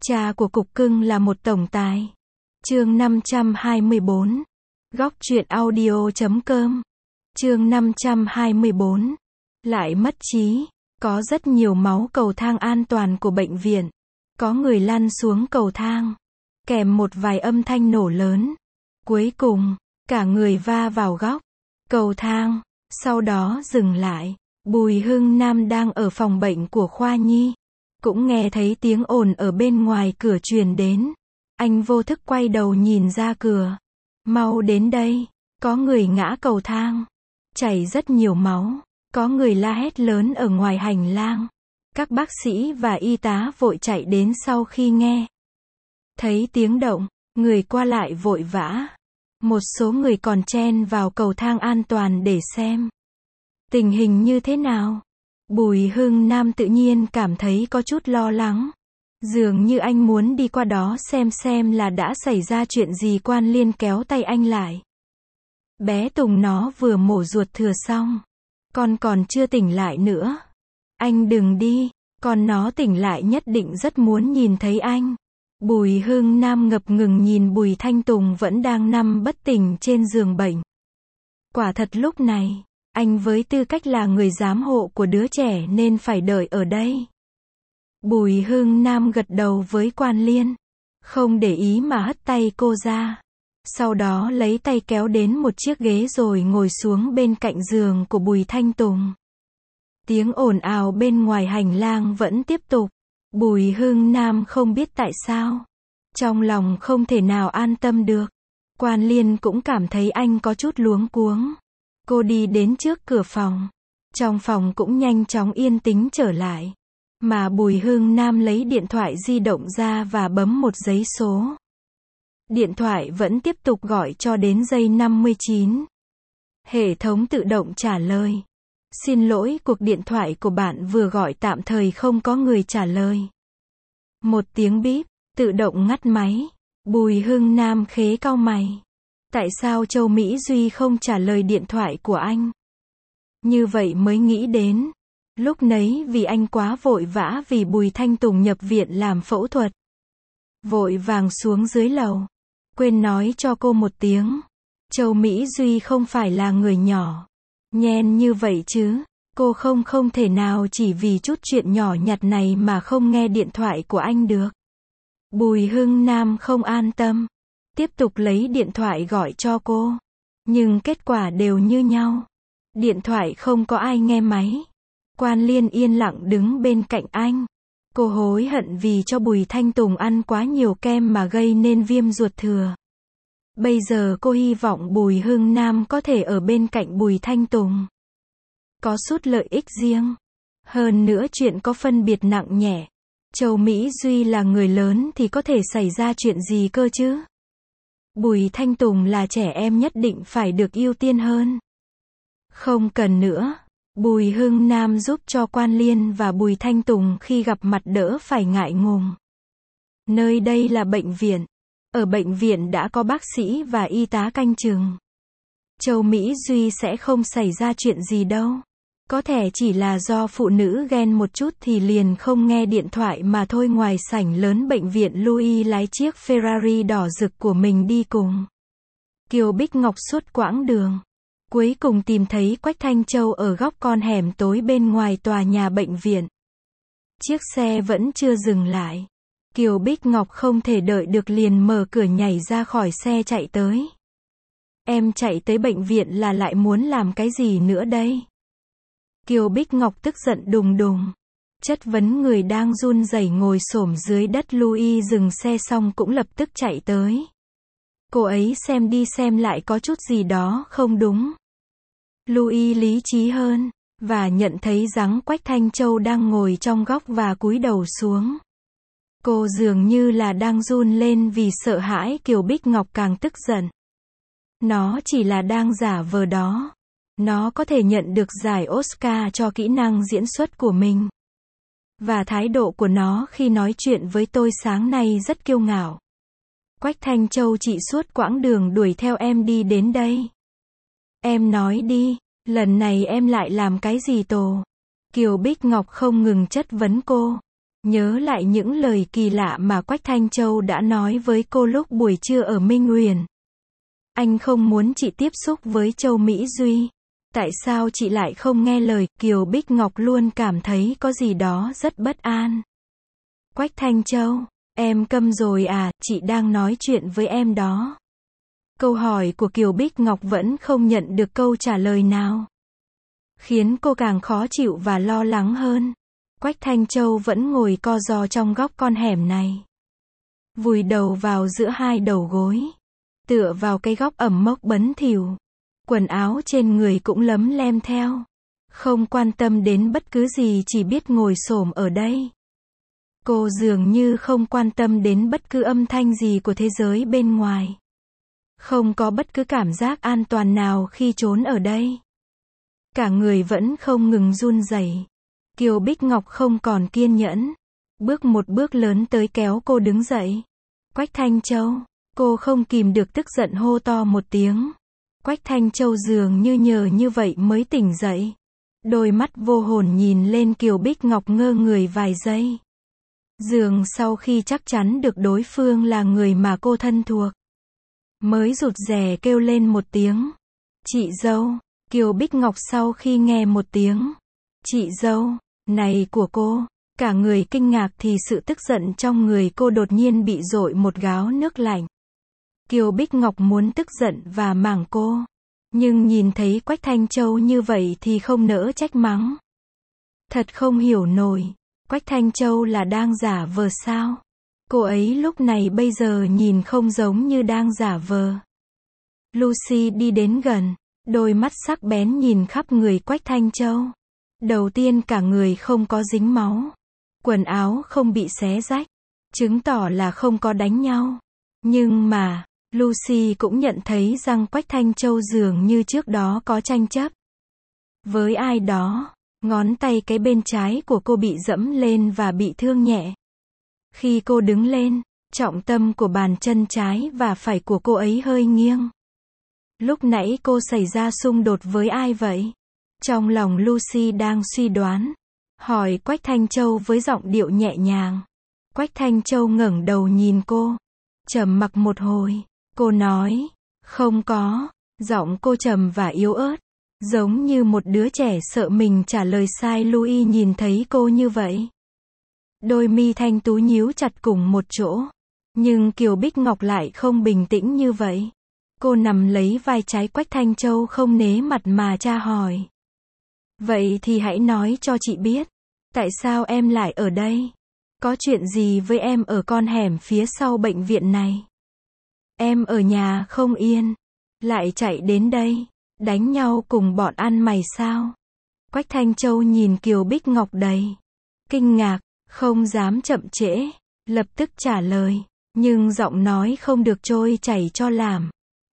Cha của cục cưng là một tổng tài. Chương 524. Góc truyện audio.com. Chương 524. Lại mất trí. Có rất nhiều máu cầu thang an toàn của bệnh viện. Có người lăn xuống cầu thang. Kèm một vài âm thanh nổ lớn. Cuối cùng, cả người va vào góc cầu thang. Sau đó dừng lại. Bùi Hưng Nam đang ở phòng bệnh của khoa nhi. Cũng nghe thấy tiếng ồn ở bên ngoài cửa truyền đến. Anh vô thức quay đầu nhìn ra cửa. Mau đến đây. Có người ngã cầu thang. Chảy rất nhiều máu. Có người la hét lớn ở ngoài hành lang. Các bác sĩ và y tá vội chạy đến sau khi nghe thấy tiếng động. Người qua lại vội vã. Một số người còn chen vào cầu thang an toàn để xem tình hình như thế nào. Bùi Hưng Nam tự nhiên cảm thấy có chút lo lắng. Dường như anh muốn đi qua đó xem là đã xảy ra chuyện gì. Quan Liên kéo tay anh lại. Bé Tùng nó vừa mổ ruột thừa xong. Con còn chưa tỉnh lại nữa. Anh đừng đi, con nó tỉnh lại nhất định rất muốn nhìn thấy anh. Bùi Hưng Nam ngập ngừng nhìn Bùi Thanh Tùng vẫn đang nằm bất tỉnh trên giường bệnh. Quả thật lúc này, anh với tư cách là người giám hộ của đứa trẻ nên phải đợi ở đây. Bùi Hưng Nam gật đầu với Quan Liên. Không để ý mà hất tay cô ra. Sau đó lấy tay kéo đến một chiếc ghế rồi ngồi xuống bên cạnh giường của Bùi Thanh Tùng. Tiếng ồn ào bên ngoài hành lang vẫn tiếp tục. Bùi Hưng Nam không biết tại sao. Trong lòng không thể nào an tâm được. Quan Liên cũng cảm thấy anh có chút luống cuống. Cô đi đến trước cửa phòng. Trong phòng cũng nhanh chóng yên tĩnh trở lại. Mà Bùi Hưng Nam lấy điện thoại di động ra và bấm một dãy số. Điện thoại vẫn tiếp tục gọi cho đến giây 59. Hệ thống tự động trả lời. Xin lỗi, cuộc điện thoại của bạn vừa gọi tạm thời không có người trả lời. Một tiếng bíp, tự động ngắt máy. Bùi Hưng Nam khế cau mày. Tại sao Châu Mỹ Duy không trả lời điện thoại của anh? Như vậy mới nghĩ đến. Lúc nấy vì anh quá vội vã vì Bùi Thanh Tùng nhập viện làm phẫu thuật. Vội vàng xuống dưới lầu. Quên nói cho cô một tiếng. Châu Mỹ Duy không phải là người nhỏ. Nhen như vậy chứ. Cô không thể nào chỉ vì chút chuyện nhỏ nhặt này mà không nghe điện thoại của anh được. Bùi Hưng Nam không an tâm. Tiếp tục lấy điện thoại gọi cho cô. Nhưng kết quả đều như nhau. Điện thoại không có ai nghe máy. Quan Liên yên lặng đứng bên cạnh anh. Cô hối hận vì cho Bùi Thanh Tùng ăn quá nhiều kem mà gây nên viêm ruột thừa. Bây giờ cô hy vọng Bùi Hưng Nam có thể ở bên cạnh Bùi Thanh Tùng. Có chút lợi ích riêng. Hơn nữa chuyện có phân biệt nặng nhẹ. Châu Mỹ Duy là người lớn thì có thể xảy ra chuyện gì cơ chứ? Bùi Thanh Tùng là trẻ em nhất định phải được ưu tiên hơn. Không cần nữa. Bùi Hưng Nam giúp cho Quan Liên và Bùi Thanh Tùng khi gặp mặt đỡ phải ngại ngùng. Nơi đây là bệnh viện. Ở bệnh viện đã có bác sĩ và y tá canh chừng. Châu Mỹ Duy sẽ không xảy ra chuyện gì đâu. Có thể chỉ là do phụ nữ ghen một chút thì liền không nghe điện thoại mà thôi. Ngoài sảnh lớn bệnh viện, Louis lái chiếc Ferrari đỏ rực của mình đi cùng Kiều Bích Ngọc suốt quãng đường. Cuối cùng tìm thấy Quách Thanh Châu ở góc con hẻm tối bên ngoài tòa nhà bệnh viện. Chiếc xe vẫn chưa dừng lại. Kiều Bích Ngọc không thể đợi được liền mở cửa nhảy ra khỏi xe chạy tới. Em chạy tới bệnh viện là lại muốn làm cái gì nữa đây? Kiều Bích Ngọc tức giận đùng đùng. Chất vấn người đang run rẩy ngồi xổm dưới đất. Louis dừng xe xong cũng lập tức chạy tới. Cô ấy xem đi xem lại có chút gì đó không đúng. Louis lý trí hơn, và nhận thấy dáng Quách Thanh Châu đang ngồi trong góc và cúi đầu xuống. Cô dường như là đang run lên vì sợ hãi. Kiều Bích Ngọc càng tức giận. Nó chỉ là đang giả vờ đó. Nó có thể nhận được giải Oscar cho kỹ năng diễn xuất của mình. Và thái độ của nó khi nói chuyện với tôi sáng nay rất kiêu ngạo. Quách Thanh Châu, chị suốt quãng đường đuổi theo em đi đến đây. Em nói đi, lần này em lại làm cái gì tổ? Kiều Bích Ngọc không ngừng chất vấn cô. Nhớ lại những lời kỳ lạ mà Quách Thanh Châu đã nói với cô lúc buổi trưa ở Minh Uyển. Anh không muốn chị tiếp xúc với Châu Mỹ Duy. Tại sao chị lại không nghe lời? Kiều Bích Ngọc luôn cảm thấy có gì đó rất bất an. Quách Thanh Châu, em câm rồi à, chị đang nói chuyện với em đó. Câu hỏi của Kiều Bích Ngọc vẫn không nhận được câu trả lời nào, khiến cô càng khó chịu và lo lắng hơn. Quách Thanh Châu vẫn ngồi co ro trong góc con hẻm này, vùi đầu vào giữa hai đầu gối, tựa vào cái góc ẩm mốc bẩn thỉu. Quần áo trên người cũng lấm lem theo. Không quan tâm đến bất cứ gì, chỉ biết ngồi xổm ở đây. Cô dường như không quan tâm đến bất cứ âm thanh gì của thế giới bên ngoài. Không có bất cứ cảm giác an toàn nào khi trốn ở đây. Cả người vẫn không ngừng run rẩy. Kiều Bích Ngọc không còn kiên nhẫn. Bước một bước lớn tới kéo cô đứng dậy. Quách Thanh Châu, cô không kìm được tức giận hô to một tiếng. Quách Thanh Châu dường như nhờ như vậy mới tỉnh dậy. Đôi mắt vô hồn nhìn lên Kiều Bích Ngọc ngơ người vài giây. Dường sau khi chắc chắn được đối phương là người mà cô thân thuộc, mới rụt rè kêu lên một tiếng. Chị dâu. Kiều Bích Ngọc sau khi nghe một tiếng chị dâu này của cô, cả người kinh ngạc thì sự tức giận trong người cô đột nhiên bị dội một gáo nước lạnh. Kiều Bích Ngọc muốn tức giận và mắng cô, nhưng nhìn thấy Quách Thanh Châu như vậy thì không nỡ trách mắng. Thật không hiểu nổi, Quách Thanh Châu là đang giả vờ sao? Cô ấy lúc này bây giờ nhìn không giống như đang giả vờ. Lucy đi đến gần, đôi mắt sắc bén nhìn khắp người Quách Thanh Châu. Đầu tiên cả người không có dính máu, quần áo không bị xé rách, chứng tỏ là không có đánh nhau. Nhưng mà, Lucy cũng nhận thấy rằng Quách Thanh Châu dường như trước đó có tranh chấp với ai đó. Ngón tay cái bên trái của cô bị dẫm lên và bị thương nhẹ. Khi cô đứng lên, trọng tâm của bàn chân trái và phải của cô ấy hơi nghiêng. Lúc nãy cô xảy ra xung đột với ai vậy? Trong lòng Lucy đang suy đoán, hỏi Quách Thanh Châu với giọng điệu nhẹ nhàng. Quách Thanh Châu ngẩng đầu nhìn cô, trầm mặc một hồi, cô nói, không có. Giọng cô trầm và yếu ớt, giống như một đứa trẻ sợ mình trả lời sai. Louis nhìn thấy cô như vậy, đôi mi thanh tú nhíu chặt cùng một chỗ. Nhưng Kiều Bích Ngọc lại không bình tĩnh như vậy. Cô nằm lấy vai trái Quách Thanh Châu không nể mặt mà tra hỏi. Vậy thì hãy nói cho chị biết, tại sao em lại ở đây? Có chuyện gì với em ở con hẻm phía sau bệnh viện này? Em ở nhà không yên, lại chạy đến đây, đánh nhau cùng bọn ăn mày sao? Quách Thanh Châu nhìn Kiều Bích Ngọc đầy kinh ngạc, không dám chậm trễ, lập tức trả lời, nhưng giọng nói không được trôi chảy cho làm.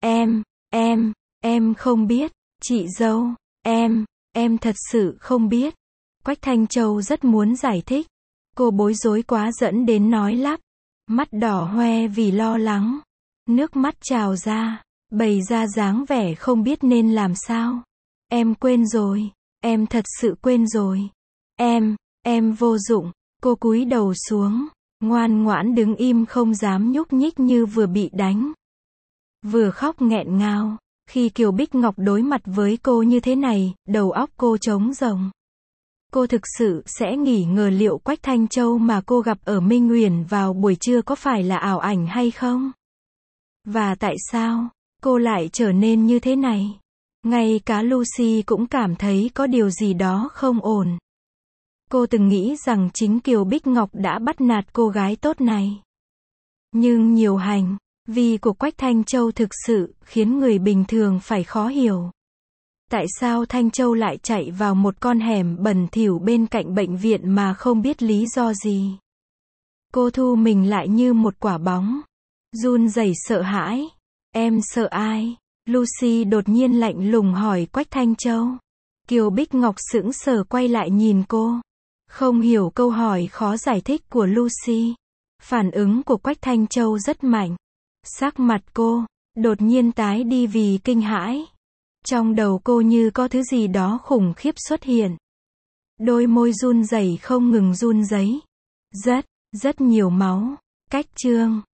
Em không biết, chị dâu, em thật sự không biết. Quách Thanh Châu rất muốn giải thích. Cô bối rối quá dẫn đến nói lắp, mắt đỏ hoe vì lo lắng, nước mắt trào ra, bày ra dáng vẻ không biết nên làm sao. Em quên rồi, em thật sự quên rồi. Em vô dụng. Cô cúi đầu xuống, ngoan ngoãn đứng im không dám nhúc nhích như vừa bị đánh. Vừa khóc nghẹn ngào. Khi Kiều Bích Ngọc đối mặt với cô như thế này, đầu óc cô trống rỗng. Cô thực sự sẽ nghi ngờ liệu Quách Thanh Châu mà cô gặp ở Minh Uyển vào buổi trưa có phải là ảo ảnh hay không? Và tại sao cô lại trở nên như thế này? Ngay cả Lucy cũng cảm thấy có điều gì đó không ổn. Cô từng nghĩ rằng chính Kiều Bích Ngọc đã bắt nạt cô gái tốt này. Nhưng nhiều hành vi của Quách Thanh Châu thực sự khiến người bình thường phải khó hiểu. Tại sao Thanh Châu lại chạy vào một con hẻm bẩn thỉu bên cạnh bệnh viện mà không biết lý do gì? Cô thu mình lại như một quả bóng, run rẩy sợ hãi. Em sợ ai? Lucy đột nhiên lạnh lùng hỏi Quách Thanh Châu. Kiều Bích Ngọc sững sờ quay lại nhìn cô, không hiểu câu hỏi khó giải thích của Lucy. Phản ứng của Quách Thanh Châu rất mạnh. Sắc mặt cô đột nhiên tái đi vì kinh hãi. Trong đầu cô như có thứ gì đó khủng khiếp xuất hiện. Đôi môi run rẩy không ngừng run rẩy. rất nhiều máu. Cách chương